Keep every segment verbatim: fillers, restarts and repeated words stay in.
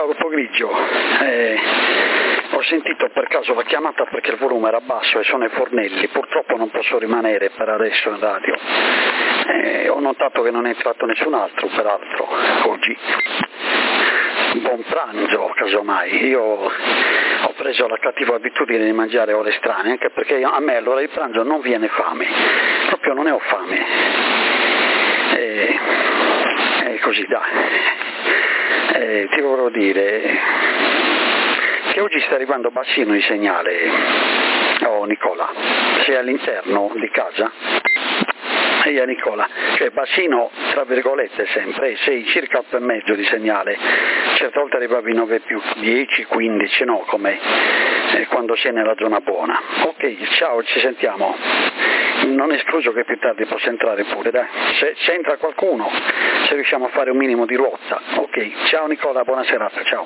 ciao Gruppo Grigio, eh, ho sentito per caso la chiamata perché il volume era basso e sono ai fornelli, purtroppo non posso rimanere per adesso in radio, eh, ho notato che non è entrato nessun altro peraltro oggi. Buon pranzo, casomai. Io ho preso la cattiva abitudine di mangiare ore strane, anche perché a me all'ora di pranzo non viene fame, proprio non ne ho fame. E, e così dai. E ti volevo dire che oggi sta arrivando bassino il segnale. Oh Nicola, sei all'interno di casa? Ehi Nicola, cioè bassino tra virgolette sempre, sei circa otto e mezzo di segnale, certe volte arrivavi nove più dieci, quindici, no, come eh, quando sei nella zona buona. Ok, ciao, ci sentiamo. Non è escluso che più tardi possa entrare pure, dai. Se, se entra qualcuno, se riusciamo a fare un minimo di rotta. Ok, ciao Nicola, buona serata, ciao.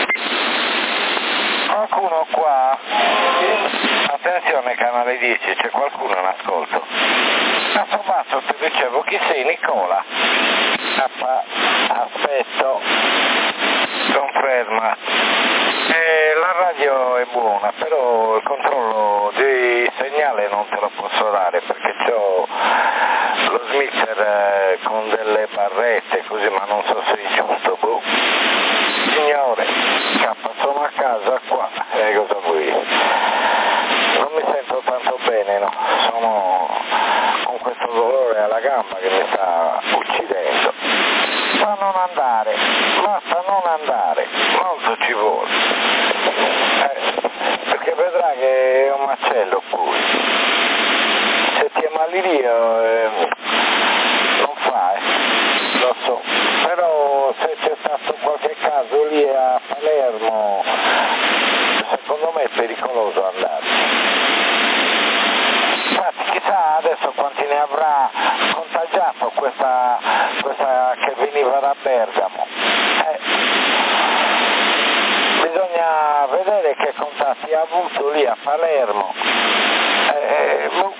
Qualcuno qua? Attenzione canale dieci, c'è qualcuno in ascolto. Basso basso ti dicevo, chi sei Nicola? Appa, aspetto, conferma. Eh, la radio è buona, però il controllo di segnale non te lo posso dare perché c'ho lo smisser eh, con delle barrette così, ma non so se è giusto. Boh. Signore, K, sono a casa qua, eh, cosa vuoi? Non mi sento tanto bene, no? Sono con questo dolore alla gamba che mi sta uccidendo. Ma non andare, basta non andare, molto ci vuole. Eh, perché vedrà che è un macello poi. Se ti ammalirio eh, non fa, eh, lo so. Però se c'è stato qualche caso lì a Palermo, secondo me è pericoloso andare. Infatti chissà adesso quanti ne avrà contagiato questa, questa che veniva da Bergamo. Eh, bisogna vedere che contatti ha avuto lì a Palermo. Eh, boh.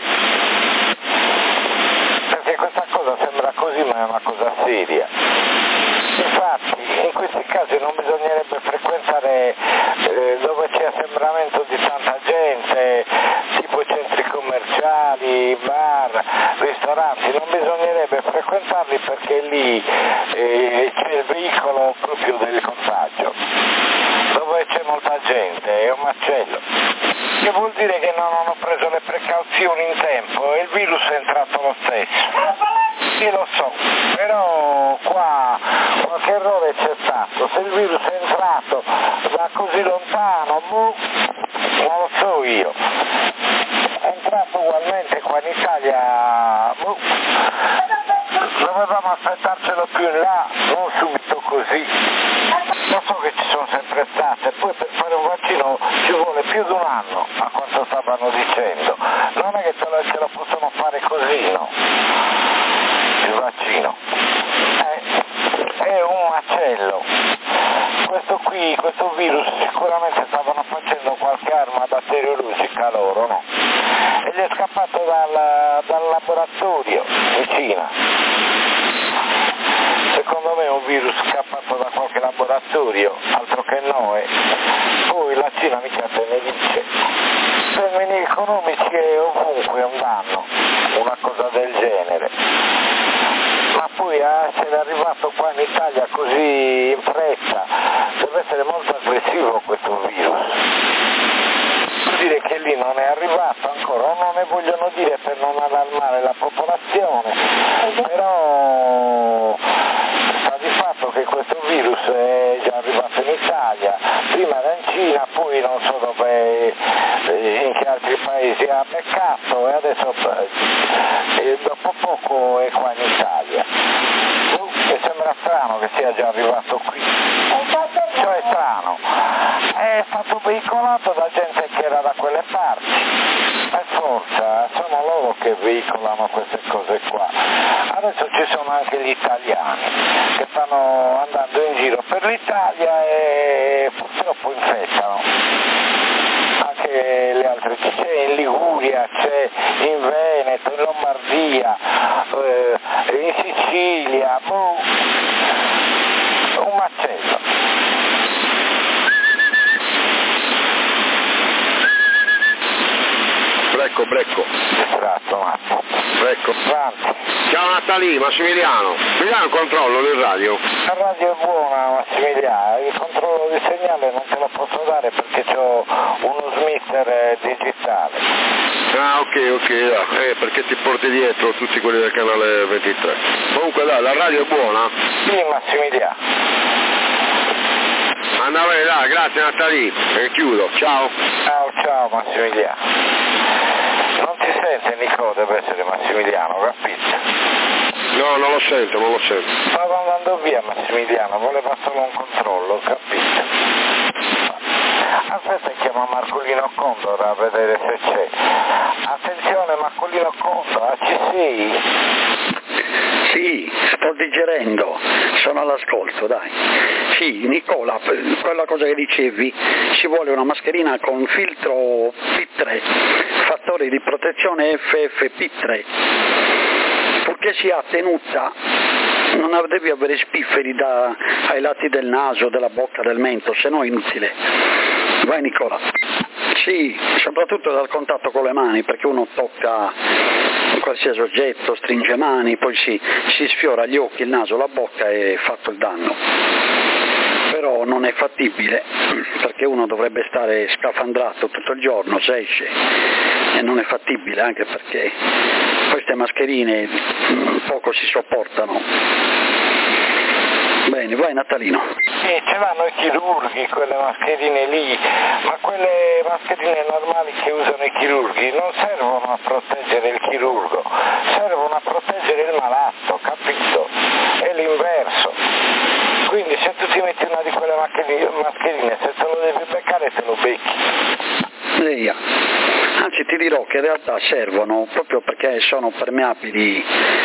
Perché questa cosa sembra così, ma è una cosa seria. Infatti in questi casi non bisognerebbe frequentare eh, dove c'è assembramento di tanta gente, tipo centri commerciali, bar, ristoranti, non bisognerebbe frequentarli perché lì eh, c'è il veicolo proprio del contagio. Dove c'è molta gente è un macello, che vuol dire che non hanno preso le precauzioni in tempo e il virus è entrato lo stesso. Io lo so, però qua qualche errore c'è stato, se il virus è entrato da così lontano, boh, non lo so io, è entrato ugualmente qua in Italia, boh, dovevamo aspettarcelo più in là, non subito così, lo so che ci sono sempre state, poi per fare un vaccino ci vuole più di un anno, a quanto stavano dicendo, non è che ce lo, ce lo possono fare così, no? Il vaccino è, è un macello. Questo qui, questo virus sicuramente stavano facendo qualche arma batteriologica loro, no? E gli è scappato dal, dal laboratorio in Cina. Secondo me è un virus scappato da qualche laboratorio, altro che noi. Poi la Cina mica te ne dice. Termini economici è ovunque un danno, una cosa del genere. Ma poi a essere arrivato qua in Italia così in fretta, deve essere molto aggressivo questo virus. Vuol dire che lì non è arrivato ancora, o non ne vogliono dire per non allarmare la popolazione, però sta di fatto che questo virus è già arrivato in Italia, prima era in Cina, poi non so dove, in che altri paesi ha beccato e adesso e dopo poco è qua in Italia. E sembra strano che sia già arrivato qui. Cioè è strano. È stato veicolato da gente che era da quelle parti. Per forza, sono loro che veicolano queste cose qua. Adesso ci sono anche gli italiani che stanno andando in giro per l'Italia e purtroppo infettano. Anche le altre, c'è in Liguria, c'è in Veneto, in Lombardia, eh, in Sicilia, boh, un macello. Brecco. Distratto un attimo. Brecco. Avanti. Ciao Natalino, Massimiliano. Mi dai un controllo del radio? La radio è buona, Massimiliano, il controllo di segnale non te lo posso dare perché ho uno smitter digitale. Ah, ok, ok, dai. Eh, perché ti porti dietro tutti quelli del canale ventitré. Comunque dai, la radio è buona? Sì, Massimiliano. Anna bene, dai, grazie Natalino. E chiudo, ciao. Ciao, ciao Massimiliano. Non ti sente Nico, deve essere Massimiliano, capito? No, non lo sento, non lo sento. Stavo andando via Massimiliano, voleva solo un controllo, capito? Aspetta, chiamo Marcolino Condor a vedere se c'è. Attenzione Marcolino Condor, ci sei? Sì, sto digerendo, sono all'ascolto, dai. Sì, Nicola, quella cosa che dicevi, ci vuole una mascherina con filtro P tre, fattore di protezione F F P tre, purché sia tenuta, non devi avere spifferi da, ai lati del naso, della bocca, del mento, se no è inutile. Vai Nicola. Sì, soprattutto dal contatto con le mani, perché uno tocca qualsiasi oggetto, stringe mani, poi si, si sfiora gli occhi, il naso, la bocca e è fatto il danno. Però non è fattibile, perché uno dovrebbe stare scafandrato tutto il giorno se esce, e non è fattibile, anche perché queste mascherine poco si sopportano. Bene, vai Natalino. Sì, ce l'hanno i chirurghi quelle mascherine lì, ma quelle mascherine normali che usano i chirurghi non servono a proteggere il chirurgo, servono a proteggere il malato, capito? È l'inverso. Quindi se tu ti metti una di quelle mascherine, se te lo devi beccare te lo becchi. Leia. Anzi ti dirò che in realtà servono proprio perché sono permeabili.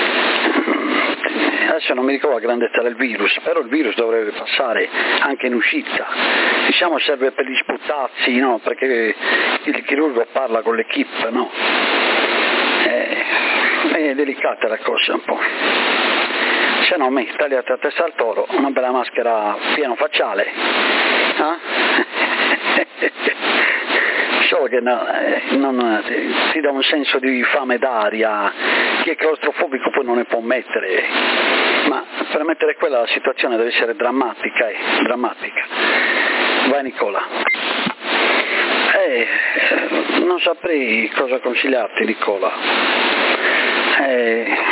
Adesso non mi ricordo la grandezza del virus, però il virus dovrebbe passare anche in uscita. Diciamo serve per gli sputazzi, no? Perché il chirurgo parla con l'equipe, no? È, è delicata la cosa un po'. Se no me, tagliate a testa al toro, una bella maschera pieno facciale. Eh? Solo che no, eh, non, eh, ti dà un senso di fame d'aria, chi è claustrofobico poi non ne può mettere, ma per mettere quella la situazione deve essere drammatica, eh, drammatica. Vai Nicola. Eh, non saprei cosa consigliarti Nicola. Eh,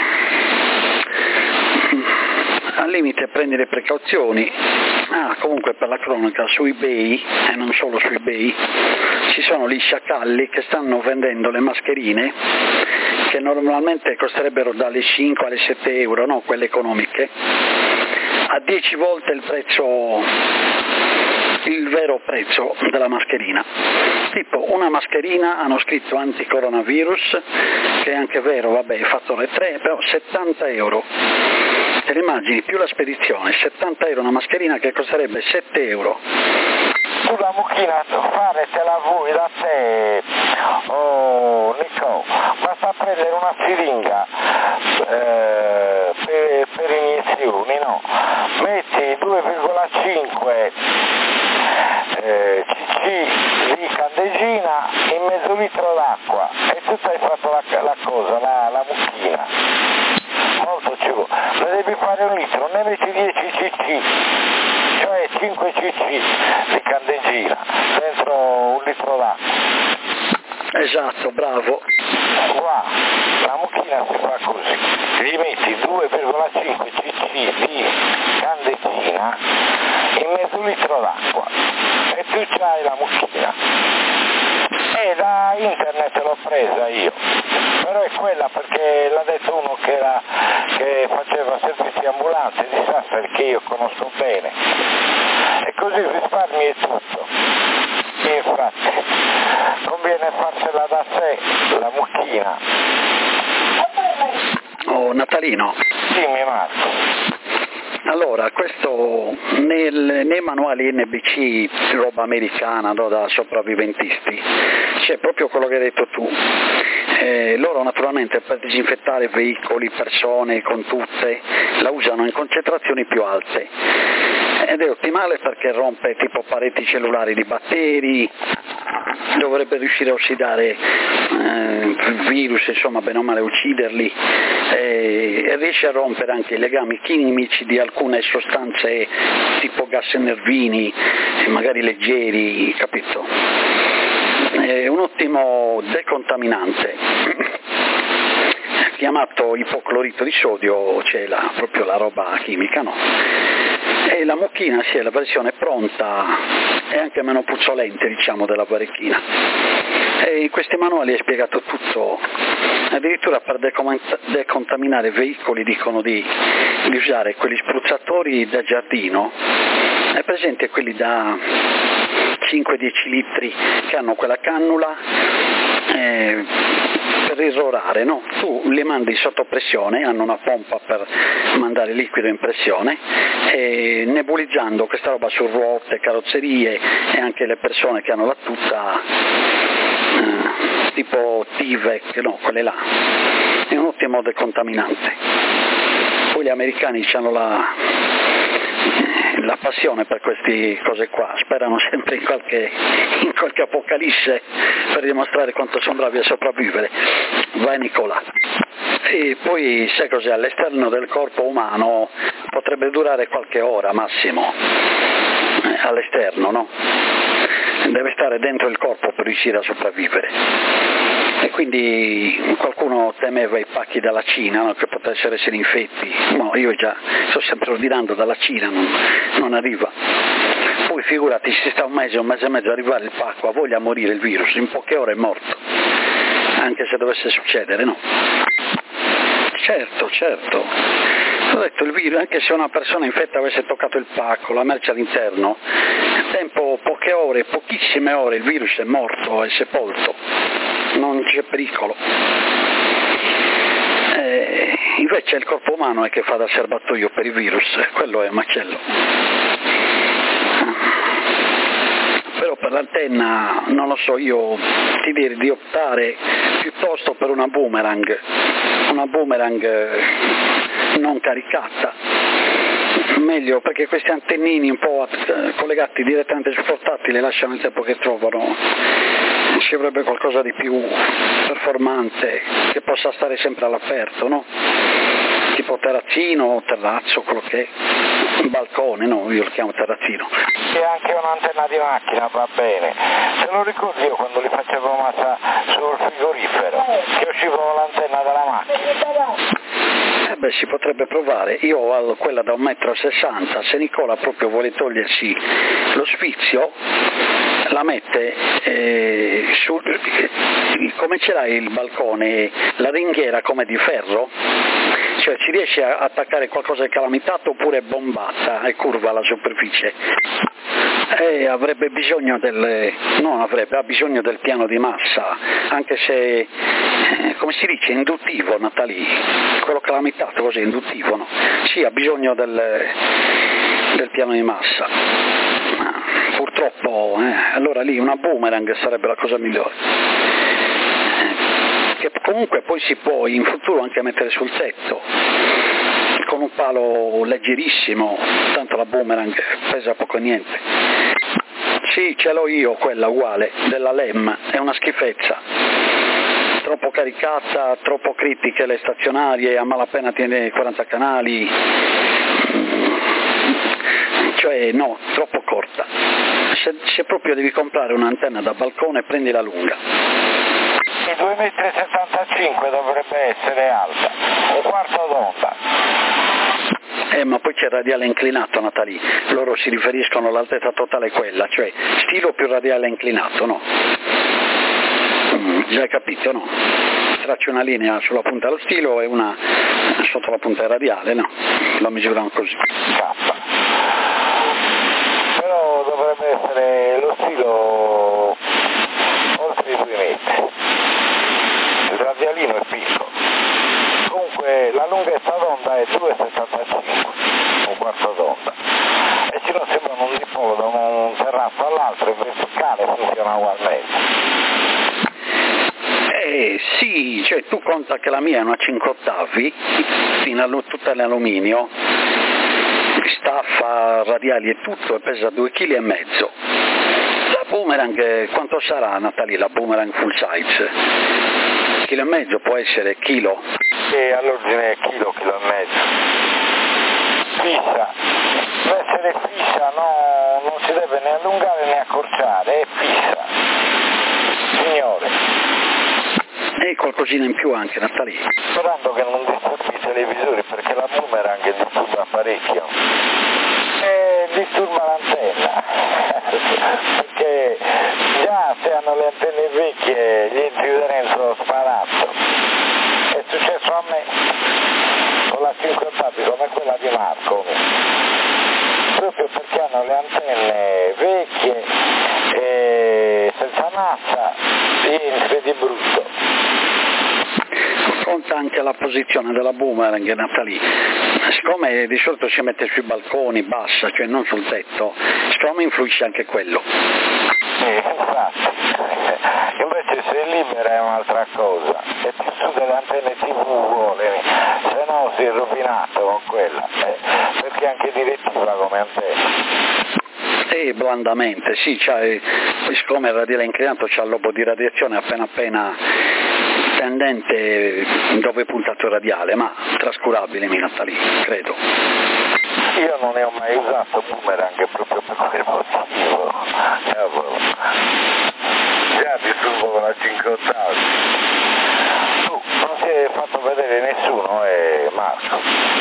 al limite prendi le precauzioni. Ah, comunque per la cronaca su eBay, e non solo su eBay, ci sono gli sciacalli che stanno vendendo le mascherine che normalmente costerebbero dalle cinque alle sette euro, no, quelle economiche, a dieci volte il prezzo, il vero prezzo della mascherina. Tipo una mascherina hanno scritto anti-coronavirus, che è anche vero, vabbè, fattore tre, però settanta euro. Te l'immagini, più la spedizione, settanta euro una mascherina che costerebbe sette euro. Tu la mucchina fare te la vuoi da te, oh Nico, basta prendere una siringa eh, per, per iniezioni, no? Metti due virgola cinque eh, cc di candeggina in mezzo litro d'acqua e tu hai fatto la, la cosa, la, la mucchina. Molto ci vuole, ne devi fare un litro, ne metti dieci cc, cioè cinque cc di candeggina dentro un litro d'acqua. Esatto, bravo. Qua la mucchina si fa così, gli metti due virgola cinque cc di candeggina in mezzo litro d'acqua e tu c'hai la mucchina. E da internet l'ho presa io, però è quella perché l'ha detto uno che, era, che faceva servizi ambulanti di Sassari che io conosco bene, e così risparmi è tutto. E infatti conviene farsela da sé la mucchina. Oh Natalino. Dimmi Marco. Allora, questo nel, nei manuali N B C, roba americana, no, da sopravviventisti, c'è proprio quello che hai detto tu. Eh, loro naturalmente per disinfettare veicoli, persone, con tutte, la usano in concentrazioni più alte. Ed è ottimale perché rompe tipo pareti cellulari di batteri, dovrebbe riuscire a ossidare eh, virus, insomma, bene o male ucciderli, eh, e riesce a rompere anche i legami chimici di alcune sostanze tipo gas nervini, magari leggeri, capito? È un ottimo decontaminante chiamato ipoclorito di sodio, c'è la, proprio la roba chimica, no? E la mucchina sì, è la versione pronta e anche meno puzzolente, diciamo, della baricchina. E in questi manuali è spiegato tutto, addirittura per decontaminare veicoli dicono di, di usare quegli spruzzatori da giardino, è presente quelli da cinque dieci litri che hanno quella cannula eh, per irrorare, no? Tu li mandi sotto pressione, hanno una pompa per mandare liquido in pressione e nebulizzando questa roba su ruote, carrozzerie e anche le persone che hanno la tuta eh, tipo T-Vec, no, quelle là, è un ottimo decontaminante. Poi gli americani hanno la la passione per queste cose qua, sperano sempre in qualche, in qualche apocalisse per dimostrare quanto sono bravi a sopravvivere. Vai Nicola. E poi sai cos'è, all'esterno del corpo umano potrebbe durare qualche ora massimo, eh, all'esterno, no? Deve stare dentro il corpo per riuscire a sopravvivere. E quindi qualcuno temeva i pacchi dalla Cina, no? Che potessero essere infetti. No, io già sto sempre ordinando dalla Cina, non, non arriva. Poi figurati, si sta un mese, un mese e mezzo a arrivare il pacco, ha voglia a morire il virus, in poche ore è morto, anche se dovesse succedere, no? Certo, certo. Ho detto il virus, anche se una persona infetta avesse toccato il pacco, la merce all'interno, tempo poche ore, pochissime ore, il virus è morto, è sepolto, non c'è pericolo. Eh, invece il corpo umano è che fa da serbatoio per i virus, quello è macello. Però per l'antenna, non lo so, io ti direi di optare piuttosto per una boomerang, una boomerang non caricata, meglio, perché questi antennini un po' collegati direttamente sul portatile lasciano il tempo che trovano, ci avrebbe qualcosa di più performante che possa stare sempre all'aperto, no? Tipo terrazzino, terrazzo, quello che è, un balcone, no? Io lo chiamo terrazzino. E anche un'antenna di macchina va bene, se lo ricordo io quando li facevo massa sul frigorifero, che usciva l'antenna dalla macchina. Eh beh, si potrebbe provare, io ho quella da un metro e sessanta, se Nicola proprio vuole togliersi lo sfizio, la mette eh, su, come ce l'hai il balcone, la ringhiera come di ferro, cioè ci riesce a attaccare qualcosa di calamitato oppure è bombata e curva la superficie. E avrebbe bisogno del, non avrebbe, ha bisogno del piano di massa, anche se, eh, come si dice, induttivo, Natali, quello calamitato così, induttivo, no? Sì, ha bisogno del, del piano di massa. Purtroppo, eh, allora lì una boomerang sarebbe la cosa migliore. Eh, che comunque poi si può in futuro anche mettere sul tetto, con un palo leggerissimo, tanto la boomerang pesa poco e niente. Sì, ce l'ho io quella uguale, della L E M, è una schifezza, troppo caricata, troppo critiche le stazionarie, a malapena tiene quaranta canali, cioè no, troppo corta. Se, se proprio devi comprare un'antenna da balcone prendi la lunga. due virgola settantacinque metri dovrebbe essere alta, un quarto d'onda. Eh, ma poi c'è il radiale inclinato, Natali, loro si riferiscono all'altezza totale quella, cioè stilo più radiale inclinato, no? Mm, già hai capito, no? Tracci una linea sulla punta dello stilo e una sotto la punta radiale, no? La misurano così. Cappa. Però dovrebbe essere lo stilo oltre i due metri. Il radialino è piccolo. Comunque la lunghezza d'onda è due virgola settantacinque, un quarto d'onda, e ci non sembra un dipolo da un terrazzo all'altro, il verticale funziona ugualmente. Eh sì, cioè tu conta che la mia è una cinque ottavi, in tutta in alluminio, staffa, radiali e tutto, e pesa due chili e mezzo. Boomerang, quanto sarà Natalie la Boomerang full size? Chilo e mezzo può essere, chilo? Sì, all'ordine chilo, chilo e mezzo. Fissa, deve essere fissa, no, non si deve né allungare né accorciare, è fissa. Signore. E qualcosina in più anche, Natalie. Sperando che non disturbi i televisori, perché la Boomerang disturba parecchio. E disturba l'antenna. Perché già se hanno le antenne vecchie gli entri dentro lo sparazzo. È successo a me con la cinque ottavi come quella di Marco. Proprio perché hanno le antenne vecchie e senza massa gli entri di brutto. Conta anche la posizione della Boomerang, Natalie. Siccome di solito si mette sui balconi, bassa, cioè non sul tetto, siccome influisce anche quello. Sì, infatti. Invece se è libera è un'altra cosa. E più su delle antenne tivù vuole, se no si è rovinato con quella. Eh, perché anche direttiva come antenna. E blandamente, sì, c'è, siccome il radiale inclinato c'ha il lobo di radiazione appena appena tendente dove è puntato il radiale, ma trascurabile, Natalie, credo. Io non ne ho mai usato Boomerang proprio per quel motivo. Cavolo. Già disturbo con la cinque ottavi. Oh, non si è fatto vedere nessuno, è Marco.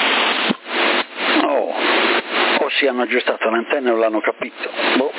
Oh, o si hanno aggiustato l'antenna o l'hanno capito. Boh.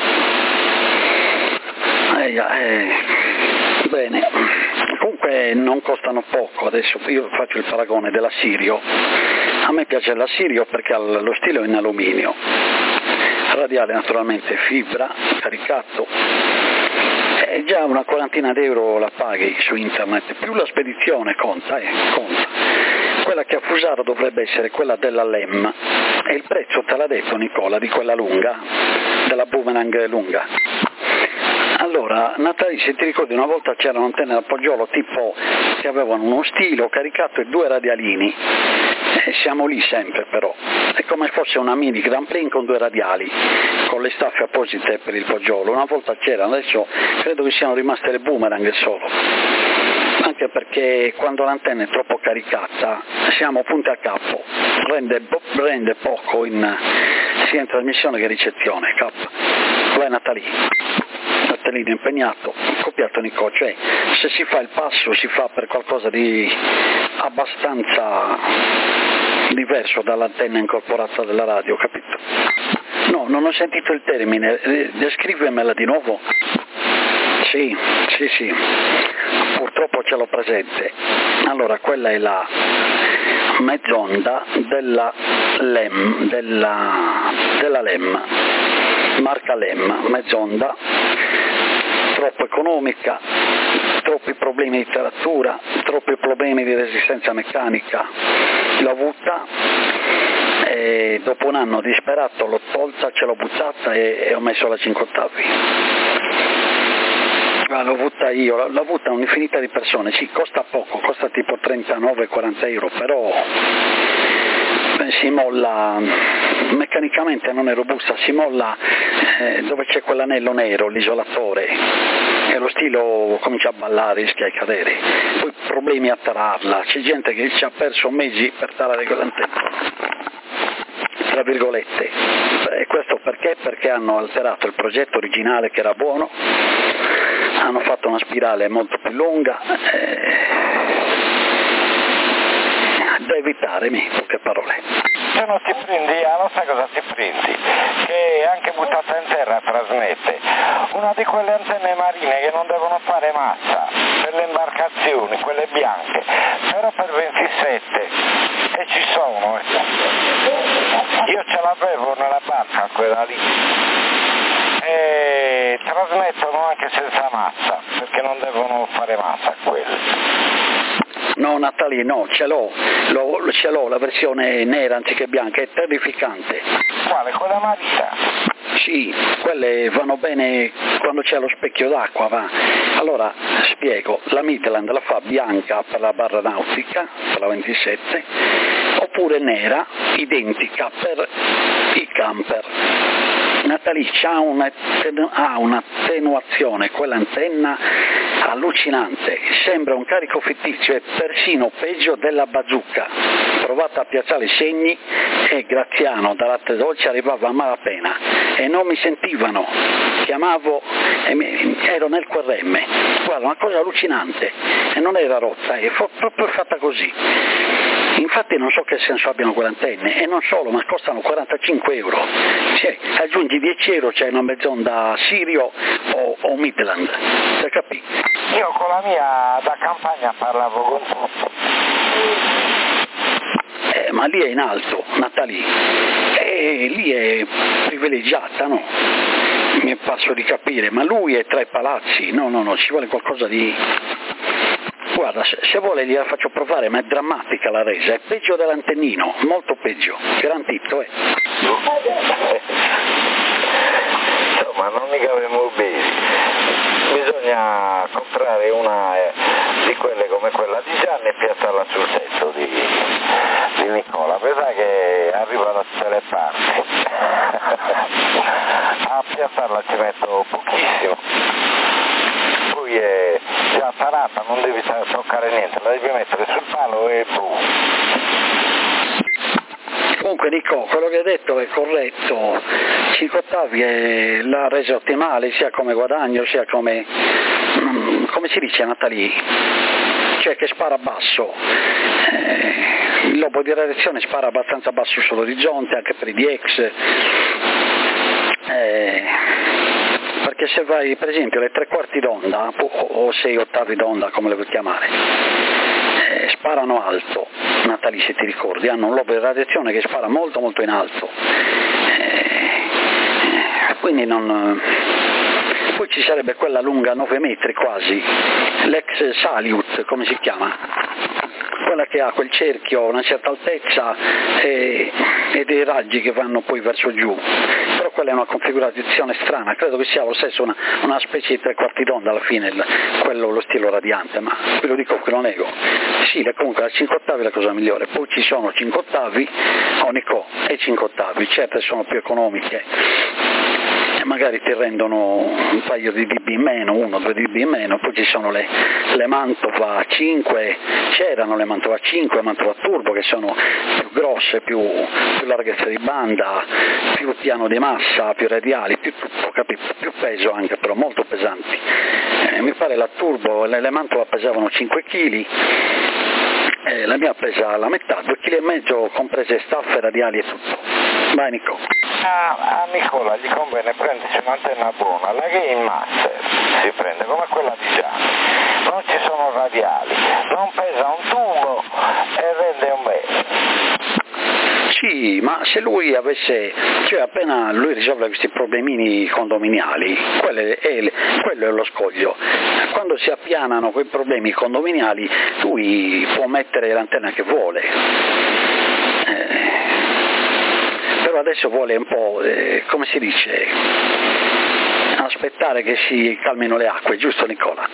Eh, eh, bene. Comunque non costano poco, adesso io faccio il paragone della Sirio. A me piace la Sirio perché ha lo stilo in alluminio, radiale naturalmente fibra, caricato, e già una quarantina d'euro la paghi su internet, più la spedizione conta, eh, conta. Quella che a Fusaro dovrebbe essere quella della L E M, e il prezzo te l'ha detto Nicola, di quella lunga, della Boomerang lunga. Allora, Natalie, se ti ricordi, una volta c'erano antenne da Poggiolo tipo che avevano uno stilo caricato e due radialini, e siamo lì sempre però, è come fosse una mini Grand Plane con due radiali, con le staffe apposite per il Poggiolo. Una volta c'erano, adesso credo che siano rimaste le Boomerang solo, anche perché quando l'antenna è troppo caricata siamo punti a capo, rende, rende poco in, sia in trasmissione che ricezione. Cap. Vai Natalie. Natalino impegnato, copiato Nico, cioè se si fa il passo si fa per qualcosa di abbastanza diverso dall'antenna incorporata della radio, capito? No, non ho sentito il termine, descrivemela di nuovo. Sì, sì, sì, purtroppo ce l'ho presente. Allora, quella è la mezz'onda della L E M, della, della L E M, marca L E M, mezz'onda, troppo economica, troppi problemi di taratura, troppi problemi di resistenza meccanica. L'ho avuta e dopo un anno disperato l'ho tolta, ce l'ho buttata e, e ho messo la cinque ottavi. L'ho avuta io, l'ho avuta un'infinità di persone, sì, costa poco, costa tipo trentanove quaranta euro, però si molla, meccanicamente non è robusta, si molla eh, dove c'è quell'anello nero, l'isolatore, e lo stilo comincia a ballare, rischia di cadere, poi problemi a tararla, c'è gente che ci ha perso mesi per tarare quell'antenna, tra virgolette, e questo perché? Perché hanno alterato il progetto originale che era buono, hanno fatto una spirale molto più lunga, eh, da evitare, in poche parole. Se non ti prendi, ah, non sai cosa ti prendi, che anche buttata in terra trasmette una di quelle antenne marine che non devono fare massa per le imbarcazioni, quelle bianche, però per ventisette, e ci sono, eh. Io ce l'avevo nella barca quella lì, e trasmettono anche senza massa, perché non devono fare massa quelle. No Natalie, no, ce l'ho, l'ho, ce l'ho, la versione nera anziché bianca, è terrificante. Quale? Quella marina? Sì, quelle vanno bene quando c'è lo specchio d'acqua, va. Allora, spiego, la Midland la fa bianca per la barra nautica, per la ventisette, oppure nera, identica per i camper. Natalì ha un'attenuazione, quell'antenna allucinante, sembra un carico fittizio, è persino peggio della bazooka. Provata a piazzare i segni e Graziano da Latte Dolce arrivava a malapena e non mi sentivano, chiamavo e mi, ero nel Q R M, guarda, una cosa allucinante, e non era rotta, è proprio fatta così. Infatti non so che senso abbiano quelle antenne, e non solo, ma costano quarantacinque euro. Cioè, aggiungi dieci euro, c'è una mezz'onda Sirio o, o Midland, per capire? Io con la mia da campagna parlavo con tutti. Eh, ma lì è in alto, Natalì, e lì è privilegiata, no? Mi passo di capire, ma lui è tra i palazzi, no, no, no, ci vuole qualcosa di... Guarda, se, se vuole gliela faccio provare, ma è drammatica la resa, è peggio dell'antennino, molto peggio, garantito, eh. Insomma, non mica avevo bene, bisogna comprare una eh, di quelle come quella di Gianni e piazzarla sul tetto di, di Nicola, pensa che arriva da tutte le parti, a piazzarla ci metto pochissimo. Poi è già tarata, non devi toccare niente, la devi mettere sul palo e boh. Comunque Nico, quello che hai detto è corretto, cinque ottavi è la resa ottimale sia come guadagno sia come, come si dice Natalì, cioè che spara basso, eh, il lobo di reazione spara abbastanza basso sull'orizzonte anche per i D X, eh, perché se vai per esempio le tre quarti d'onda o sei ottavi d'onda come le vuoi chiamare, eh, sparano alto, Natalì se ti ricordi, hanno un lobo di radiazione che spara molto molto in alto, eh, quindi non... Poi ci sarebbe quella lunga nove metri quasi, l'ex Salyut come si chiama? Quella che ha quel cerchio a una certa altezza e, e dei raggi che vanno poi verso giù, però quella è una configurazione strana, credo che sia lo stesso una, una specie di tre quarti d'onda alla fine, il, quello lo stilo radiante, ma ve lo dico, che lo nego. Sì, comunque la cinque ottavi è la cosa migliore, poi ci sono cinque ottavi, Onico e cinque ottavi, certe sono più economiche, magari ti rendono un paio di dB in meno, uno o due dB in meno, poi ci sono le, le Mantova cinque, c'erano le Mantova cinque, Mantova Turbo che sono più grosse, più, più larghezza di banda, più piano di massa, più radiali, più tutto, capito? Più peso anche, però molto pesanti. Eh, mi pare la Turbo, le, le Mantova pesavano cinque chili, eh, la mia pesa la metà, due chili e mezzo comprese staffe, radiali e tutto. Vai Nico. A, a Nicola gli conviene prendersi un'antenna buona, la Game Master si prende come quella di Gianni, non ci sono radiali, non pesa un tubo e rende un bene. Sì, ma se lui avesse, cioè appena lui risolve questi problemini condominiali, quello è, quello è lo scoglio. Quando si appianano quei problemi condominiali, lui può mettere l'antenna che vuole. Eh, però adesso vuole un po', eh, come si dice, aspettare che si calmino le acque, giusto Nicola?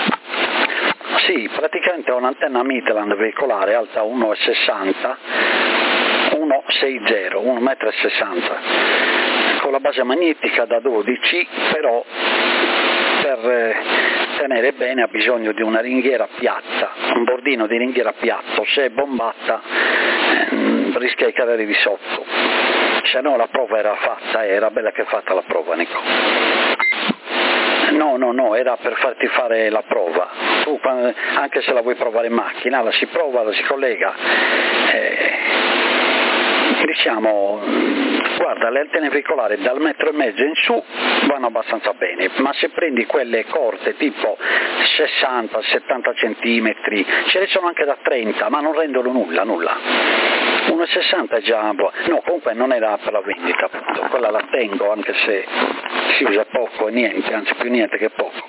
Sì, praticamente ho un'antenna Midland veicolare alta uno virgola sessanta, uno sessanta, uno virgola sessanta metri, con la base magnetica da dodici, però per eh, tenere bene ha bisogno di una ringhiera piatta, un bordino di ringhiera piatto, se è bombata eh, rischia di cadere di sotto, se no la prova era fatta, era bella che è fatta la prova Nico. No, no, no, era per farti fare la prova, tu anche se la vuoi provare in macchina, la si prova, la si collega, eh, diciamo, guarda, le antenne veicolari dal metro e mezzo in su vanno abbastanza bene, ma se prendi quelle corte tipo sessanta settanta centimetri, ce ne sono anche da trenta, ma non rendono nulla, nulla. uno virgola sessanta è già buono, no comunque non era per la vendita, appunto. Quella la tengo anche se si usa poco e niente, anzi più niente che poco.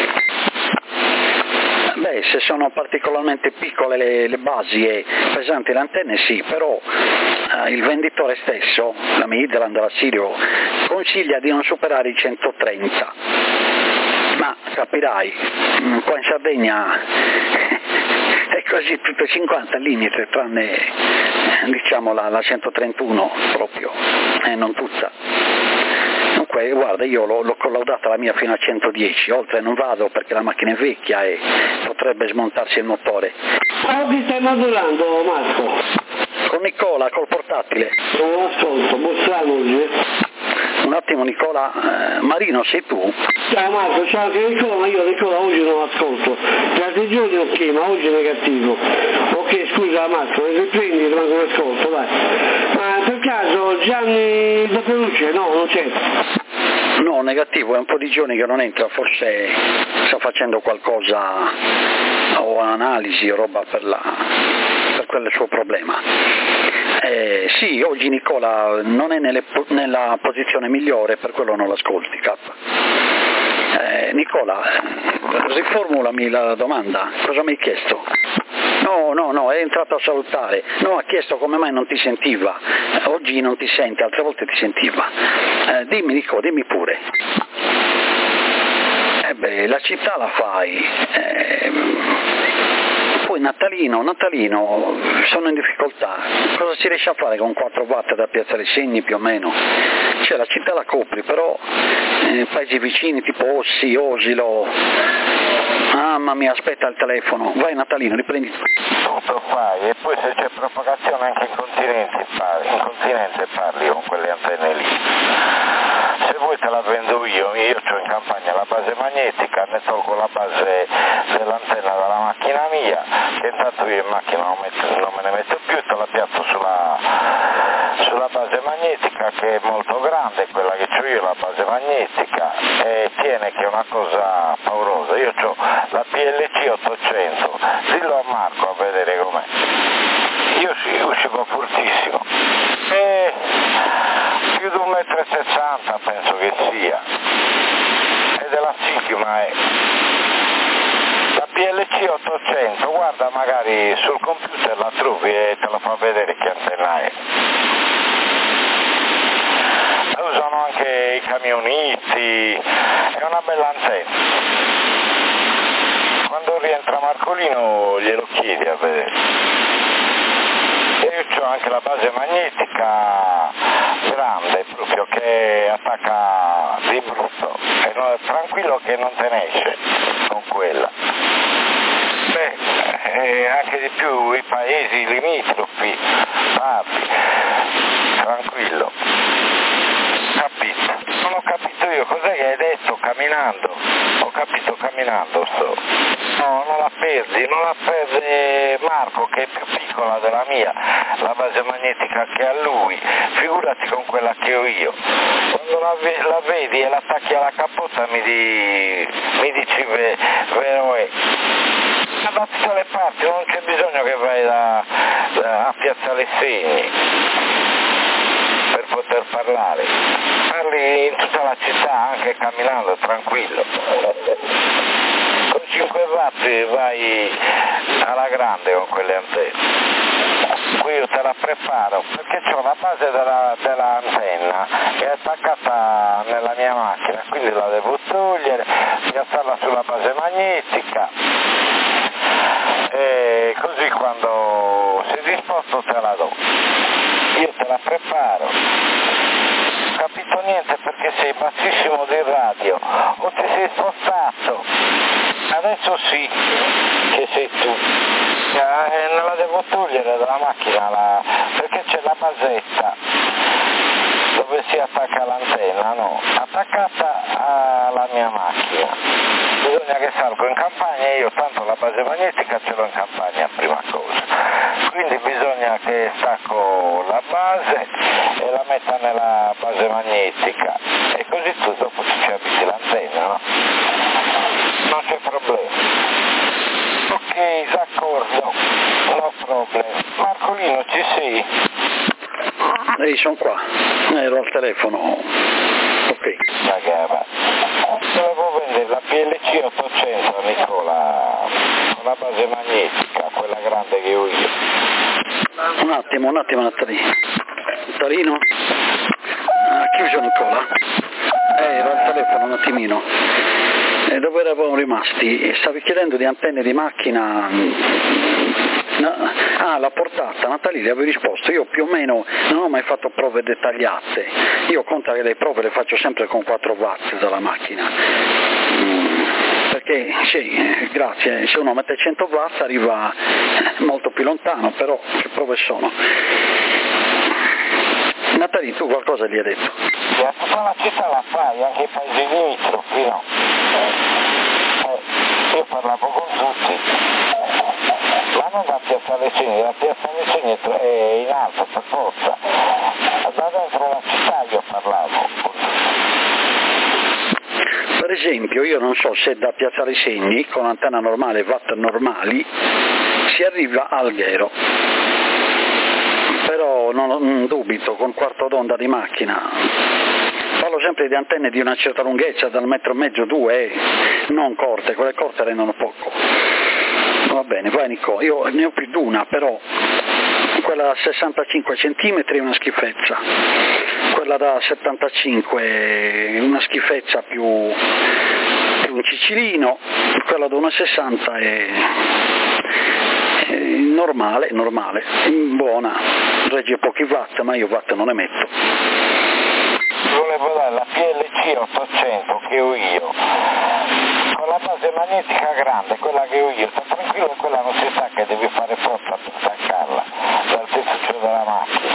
Beh, se sono particolarmente piccole le, le basi e pesanti le antenne sì, però eh, il venditore stesso, la Midland, la Sirio, consiglia di non superare i centotrenta, ma capirai, qua in Sardegna è così tutto cinquanta al limite, tranne diciamo la, la centotrentuno proprio, e eh, non tutta. Comunque comunque guarda, io l'ho, l'ho collaudata la mia fino a centodieci, oltre non vado perché la macchina è vecchia e potrebbe smontarsi il motore. Ma chi stai maturando, Marco? Con Nicola, col portatile. Non ascolto, mostrano oggi. Un attimo Nicola, eh, Marino sei tu? Ciao Marco, ciao anche Nicola, ma io Nicola oggi non ascolto. Gli altri giorni ok, ma oggi è negativo. Ok, scusa Marco, riprendi, rimango in ascolto, dai. Ma per caso Gianni da Perucce? No, non c'è. No, negativo, è un po' di giorni che non entra, forse sta facendo qualcosa o analisi o roba per, la, per quel suo problema. Eh, sì, oggi Nicola non è nelle, nella posizione migliore, per quello non l'ascolti, K. Eh, Nicola, riformulami la domanda, cosa mi hai chiesto? No, no, no, è entrato a salutare, no, ha chiesto come mai non ti sentiva, oggi non ti sente, altre volte ti sentiva. Eh, dimmi Nico, dimmi pure. Eh beh, la città la fai, eh, poi Natalino, Natalino, sono in difficoltà, cosa si riesce a fare con quattro watt da Piazzale Segni più o meno? Cioè la città la copri, però eh, paesi vicini tipo Ossi, Osilo, mamma mia, aspetta il telefono, vai Natalino, riprendi. Tutto fai, e poi se c'è propagazione anche in continente parli, in continente parli con quelle antenne lì. Se vuoi te la vendo io, io ho in campagna la base magnetica, ne tolgo la base dell'antenna dalla macchina mia, che intanto io in macchina non, metto, non me ne metto più, te la piazzo sulla, sulla base magnetica che è molto grande, quella che ho io, la base magnetica, e tiene che è una cosa paurosa. Io ho la P L C ottocento, dillo a Marco a vedere com'è. Io sì, uscivo fortissimo. E più di un metro e sessanta penso che sia. Ed è la Sigma è. La P L C ottocento, guarda magari sul computer la trovi e te la fa vedere che antenna è. La usano anche i camionisti, è una bella antenna. Quando rientra Marcolino glielo chiedi a vedere. E io ho anche la base magnetica grande proprio che attacca di brutto, e non, tranquillo che non te ne esce con quella. Beh, eh, anche di più i paesi limitrofi, parli, tranquillo. Capito? Non ho capito io, cos'è che hai detto camminando? Ho capito camminando sto. No, non la perdi, non la perde Marco che è più piccola della mia, la base magnetica che ha lui, figurati con quella che ho io. Quando la, ve- la vedi e l'attacchi alla cappota mi, di- mi dici ve- vero è. Da tutte le parti, non c'è bisogno che vai da, da, a Piazzale Segni per poter parlare. Parli in tutta la città, anche camminando, tranquillo. Con cinque watt vai alla grande con quelle antenne. Qui io te la preparo perché c'ho la base della, dell'antenna che è attaccata nella mia macchina, quindi la devo togliere, piazzarla sulla base magnetica e così quando sei disposto te la do. Io te la preparo. Non ho capito niente perché sei bassissimo di radio o ti sei spostato. Adesso sì che sei tu. Eh, non la devo togliere dalla macchina la... perché c'è la basetta dove si attacca l'antenna, no? Attaccata alla mia macchina. Bisogna che salgo in campagna e io tanto la base magnetica ce l'ho in campagna prima cosa. Quindi bisogna che stacco la base e la metta nella base magnetica e così tu dopo ci abiti l'antenna, no? Non c'è problema. Ok, d'accordo, no problem. Marcolino, ci sei? Ehi, sono qua, ero al telefono. Ok. Magava. Volevo vendere la P L C ottocento a Nicola con la base magnetica, quella grande che ho io. Un attimo, un attimo Natalino. Natalino? Ha chiuso Nicola? Eh, ero al telefono un attimino. E dove eravamo rimasti? Stavi chiedendo di antenne di macchina No, ah, la portata, Natalia, le avevo risposto, io più o meno non ho mai fatto prove dettagliate, io conta che le prove le faccio sempre con quattro watt dalla macchina, mm, perché sì, grazie, se uno mette cento watt arriva molto più lontano, però che prove sono? Natalia, tu qualcosa gli hai detto? Sì, a tutta la città la fai, anche i paesi limitrofi, no? Eh, io parlavo con tutti. Ma non da Piazza Lecini, la Piazza Lecini è in alto per forza, da dentro la città io parlavo. Per esempio io non so se da Piazza Lecini con antenna normale, watt normali, si arriva a Alghero, però non, non dubito, con quarto d'onda di macchina. Parlo sempre di antenne di una certa lunghezza, dal metro e mezzo, due, non corte, quelle corte rendono poco. Va bene, vai Nico, io ne ho più di una, però quella da sessantacinque centimetri è una schifezza, quella da settantacinque è una schifezza più, più un cicilino, quella da uno virgola sessanta è, è normale, normale, buona, regge pochi watt, ma io watt non ne metto. Volevo dare la P L C ottocento che ho io, con la base magnetica grande, quella che ho io, sta tranquillo, quella non si sa che devi fare forza per staccarla dal tessuto della macchina.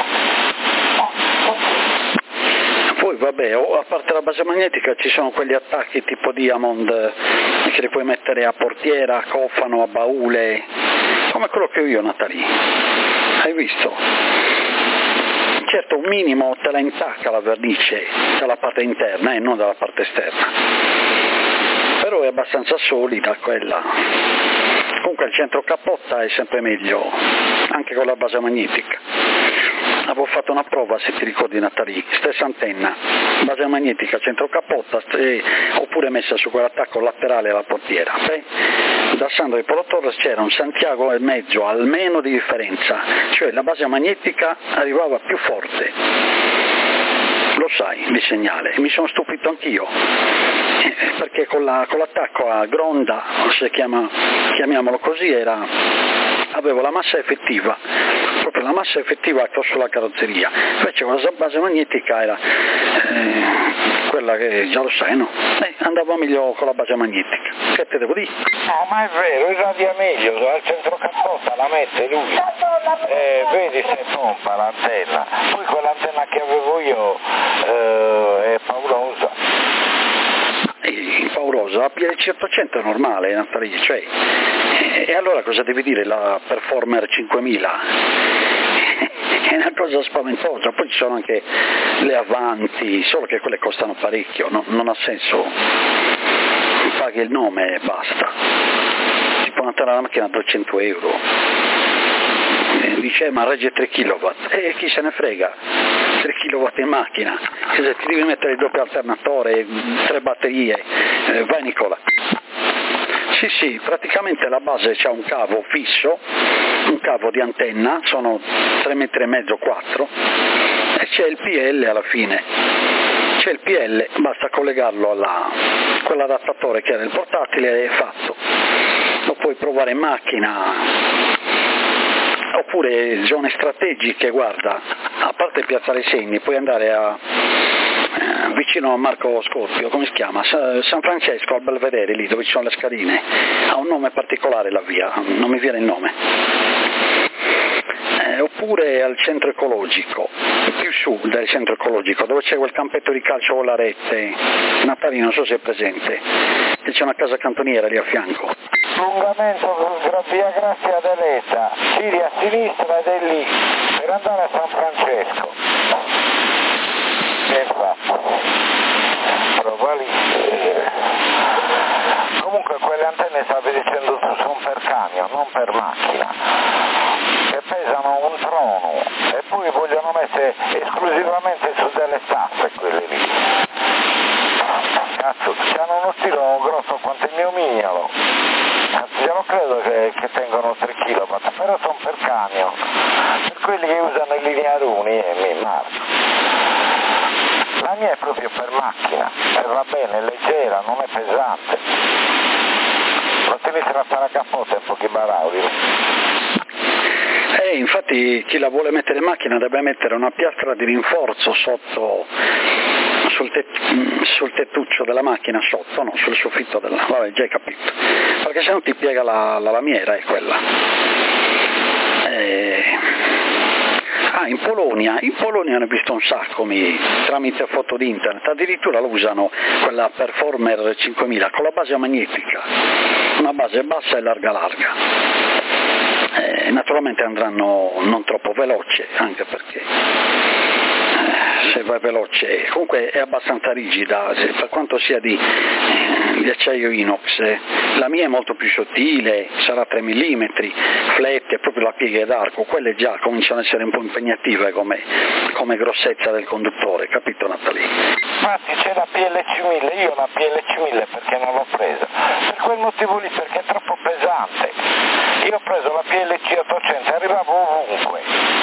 Poi vabbè, a parte la base magnetica ci sono quegli attacchi tipo Diamond che li puoi mettere a portiera, a cofano, a baule, come quello che ho io, Natalie, hai visto? Certo, un minimo te la intacca la vernice dalla parte interna e non dalla parte esterna, però è abbastanza solida quella. Comunque il centro cappotta è sempre meglio, anche con la base magnetica. Avevo fatto una prova, se ti ricordi Natalie, stessa antenna, base magnetica, centro cappotta, e, oppure messa su quell'attacco laterale alla portiera. Beh, da Sandro di Polo Torres c'era un Santiago e mezzo almeno di differenza, cioè la base magnetica arrivava più forte, lo sai, di segnale, mi sono stupito anch'io, eh, perché con, la, con l'attacco a gronda, se chiama, chiamiamolo così, era, avevo la massa effettiva, proprio la massa effettiva sulla carrozzeria, invece con la base magnetica era eh, quella che già lo sai, no? Eh, andava meglio con la base magnetica, che te devo dire? No, ma è vero, irradia meglio, al centro cappotta la mette lui, eh, vedi se pompa l'antenna, poi quell'antenna che avevo io eh, è paurosa. È paurosa, la P L C ottocento è normale, Natalia, cioè, e allora cosa devi dire la Performer cinquemila? È una cosa spaventosa, poi ci sono anche le Avanti, solo che quelle costano parecchio, no, non ha senso, paghi il nome e basta, si può andare alla macchina a duecento euro, e dice ma regge tre chilowatt, e chi se ne frega, tre chilowatt in macchina, se ti devi mettere il doppio alternatore, tre batterie, eh, vai Nicola. Sì, sì, praticamente la base c'ha un cavo fisso, un cavo di antenna, sono tre metri e mezzo, quattro, e c'è il P L alla fine. C'è il P L, basta collegarlo alla quell'adattatore che era il portatile e è fatto. Lo puoi provare in macchina, oppure zone strategiche, guarda, a parte Piazzale Segni, puoi andare a eh, vicino a Marco Scorpio, come si chiama? San Francesco, al Belvedere, lì dove ci sono le scadine, ha un nome particolare la via, non mi viene il nome. Eh, oppure al centro ecologico, più su del centro ecologico, dove c'è quel campetto di calcio con la rete, Natali, non so se è presente, e c'è una casa cantoniera lì a fianco. Allungamento via Grazia Deletta, giri a sinistra ed è lì, per andare a San Francesco. E infatti, prova lì. Comunque quelle antenne stavi dicendo tu sono per camion, non per macchina, che pesano un trono e poi vogliono mettere esclusivamente su delle staffe quelle lì. Cazzo, hanno uno stilo grosso quanto il mio mignolo. Cazzo, io non credo che, che tengono tre chilowatt, però sono per camion, per quelli che usano i linearuni e mi marco. La mia è proprio per macchina, e va bene, è leggera, non è pesante. Lo tieni tra la capota e pochi barauri. Eh, infatti chi la vuole mettere in macchina deve mettere una piastra di rinforzo sotto, sul, tet- sul tettuccio della macchina sotto, no, sul soffitto della... vabbè, già hai capito, perché se no ti piega la, la lamiera, è quella. Eh... Ah, in Polonia, in Polonia ne ho visto un sacco mi, tramite foto di internet, addirittura lo usano quella Performer cinquemila con la base magnetica, una base bassa e larga larga. Eh, naturalmente andranno non troppo veloce, anche perché eh, se vai veloce, comunque è abbastanza rigida, se, per quanto sia di, eh, di acciaio inox, eh, la mia è molto più sottile, sarà tre millimetri, flat, è proprio la piega d'arco, quelle già cominciano ad essere un po' impegnative come, come grossezza del conduttore, capito Natalie? Infatti c'è la P L C mille, io la P L C mille perché non l'ho presa, per quel motivo lì, perché è troppo pesante. Io ho preso la P L C ottocento, arrivavo ovunque.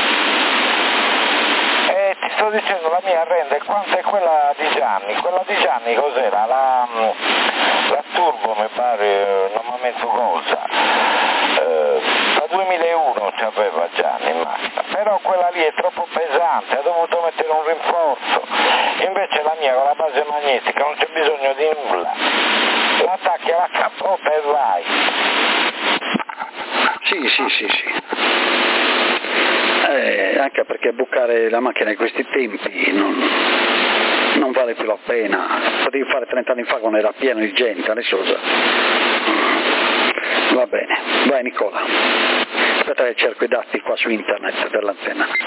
E ti sto dicendo, la mia rende quanto è quella di Gianni. Quella di Gianni cos'era? La, la Turbo mi pare, non mi metto cosa. Eh, la duemilauno ci aveva Gianni in macchina, però quella lì è troppo pesante, ha dovuto mettere un rinforzo. Invece la mia con la base magnetica non c'è bisogno di nulla. L'attacchi alla cappota e vai. Sì, sì, sì, sì. Eh, anche perché bucare la macchina in questi tempi non, non vale più la pena. Potevi fare trenta anni fa quando era pieno di gente, adesso lo so. Va bene, vai Nicola. Aspetta che cerco i dati qua su internet dell'antenna.